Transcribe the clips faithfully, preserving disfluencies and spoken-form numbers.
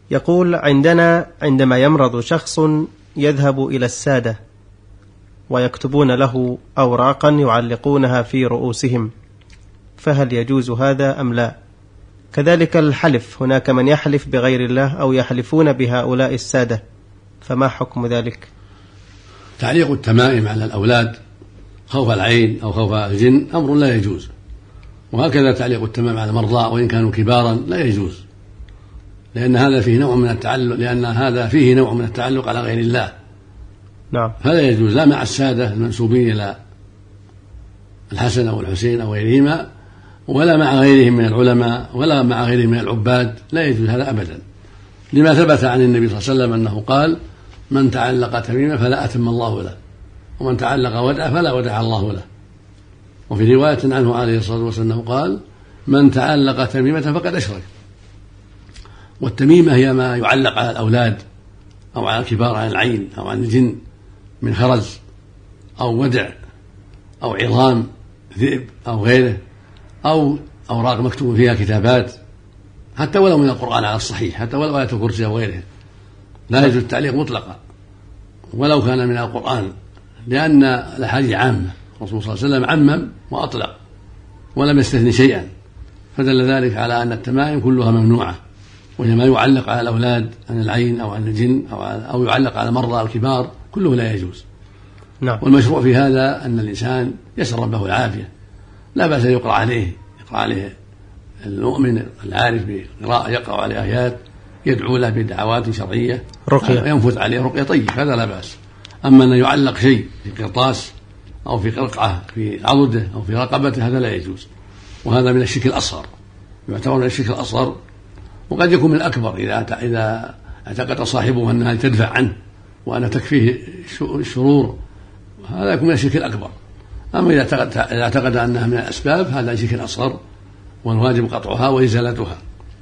يقول: عندنا عندما يمرض شخص يذهب إلى السادة ويكتبون له أوراقا يعلقونها في رؤوسهم، فهل يجوز هذا أم لا؟ كذلك الحلف، هناك من يحلف بغير الله أو يحلفون بهؤلاء السادة، فما حكم ذلك؟ تعليق التمائم على الأولاد خوف العين أو خوف الجن أمر لا يجوز، وهكذا تعليق التمائم على المرضى وإن كانوا كبارا لا يجوز، لأن هذا فيه نوع من التعلق لأن هذا فيه نوع من التعلق على غير الله. نعم. فلا يجوز لا مع السادة المنسوبين إلى الحسن أو الحسين أو غيرهما، ولا مع غيرهم من العلماء، ولا مع غيرهم من العباد، لا يجوز هذا أبدا، لما ثبت عن النبي صلى الله عليه وسلم أنه قال: من تعلق تميمة فلا أتم الله له، ومن تعلق ودعة فلا ودع الله له. وفي رواية عنه عليه الصلاة والسلام أنه قال: من تعلق تميمة فقد أشرك. والتميمة هي ما يعلق على الأولاد أو على الكبار عن العين أو عن الجن من خرز أو ودع أو عظام ذئب أو غيره، أو أوراق مكتوب فيها كتابات، حتى ولو من القرآن على الصحيح، حتى ولو آية الكرسي أو غيره، لا يجوز التعليق مطلقا ولو كان من القرآن، لأن الأحاديث عامة، الرسول صلى الله عليه وسلم عمم وأطلق ولم يستثني شيئا، فدل ذلك على أن التمائم كلها ممنوعة، وهي ما يعلق على الأولاد عن العين أو عن الجن أو, أو يعلق على المرضى الكبار كله لا يجوز. نعم. والمشروع في هذا أن الإنسان يسأل ربه العافية، لا بأس يقرأ عليه يقرأ عليه المؤمن العارف بقراءة، يقرأ عليه آيات، يدعو له بدعوات شرعية، رقية، ينفث عليه رقية طيب، هذا لا بأس. أما أن يعلق شيء في قرطاس أو في قرقعة في عضده أو في رقبته هذا لا يجوز، وهذا من الشرك الأصغر، يعتبر من الشرك الأصغر، وقد يكون من الأكبر إذا إذا اعتقد صاحبه أنها تدفع عنه وأن تكفيه الشرور، هذا يكون من الشرك الأكبر. أما إذا اعتقد, إذا اعتقد أنها من الأسباب هذا الشرك الأصغر، والواجب قطعها وإزالتها.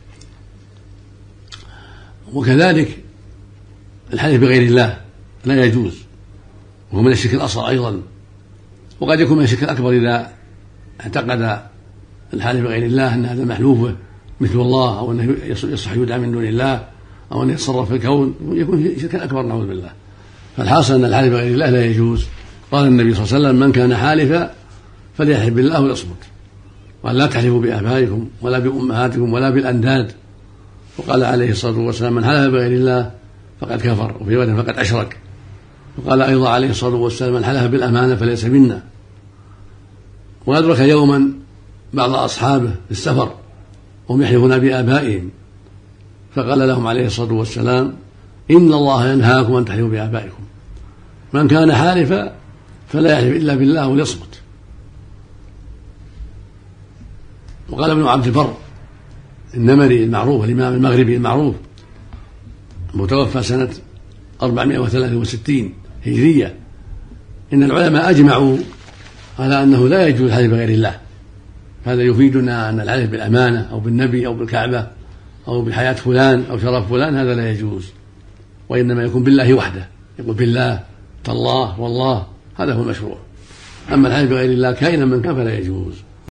وكذلك الحلف بغير الله لا يجوز، وهو من الشرك الأصغر أيضا، وقد يكون من الشرك الأكبر إذا اعتقد الحلف بغير الله أن هذا محلوفه مثل الله، أو أنه يصح يدعى من دون الله، أو أن يتصرف في الكون، يكون شركا أكبر نعوذ بالله. فالحاصل أن الحلف بغير الله لا يجوز. قال النبي صلى الله عليه وسلم: من كان حالفا فليحلف بالله ويصمت، وأن لا تحلفوا بآبائكم ولا بأمهاتكم ولا بالأنداد. وقال عليه الصلاة والسلام: من حلف بغير الله فقد كفر، وفي رواية فقد أشرك. وقال أيضا عليه الصلاة والسلام: من حلف بالأمانة فليس منا. وأدرك يوما بعض أصحابه في السفر وهم يحلفون بآبائهم، فقال لهم عليه الصلاة والسلام: إن الله ينهاكم أن تحلفوا بآبائكم، من كان حالفا فلا يحلف إلا بالله وليصمت. وقال ابن عبد البر النمري المعروف، الإمام المغربي المعروف، متوفى سنة أربعمائة وثلاثة وستين هجرية، إن العلماء أجمعوا على أنه لا يجوز الحلف بغير الله. هذا يفيدنا أن الحلف بالأمانة أو بالنبي أو بالكعبة أو بحياة فلان أو شرف فلان هذا لا يجوز، وإنما يكون بالله وحده، يقول بالله تالله والله، هذا هو المشروع. أما الحلف بغير الله كائنا من كان فلا يجوز.